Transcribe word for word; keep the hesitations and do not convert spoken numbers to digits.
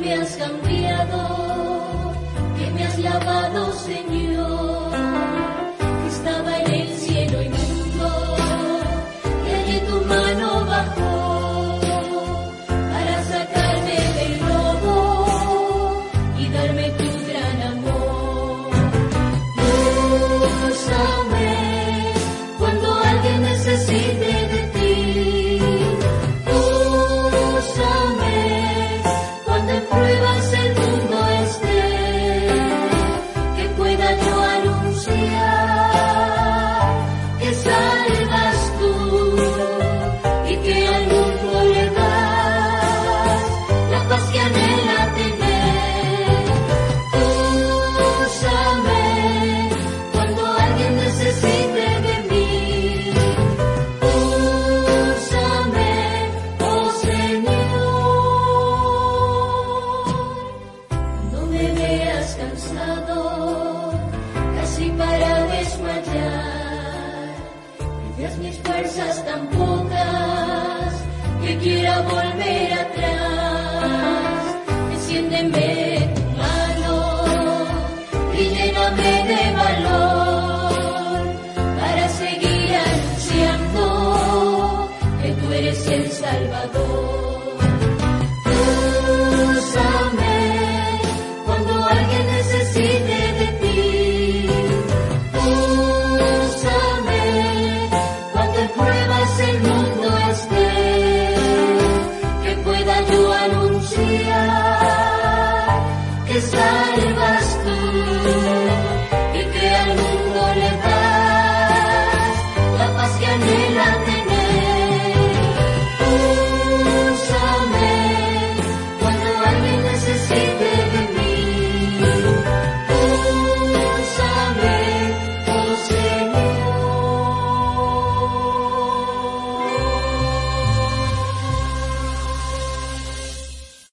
me has cambiado, que me has lavado, Señor, que estaba en el cielo inmundo, y allí tu mano bajó para sacarme del lodo y darme tu gran amor. Úsame cuando alguien necesite de ti. Úsame cuando en pruebas el mundo esté, que pueda yo anunciar que salvas tú y que al mundo le das la paz que anhela tener. Úsame cuando alguien necesite de mí. Úsame, oh Señor. No me veas cansado, casi para desmayar. Me das mis fuerzas tan pocas que quiera volver atrás. Enciéndeme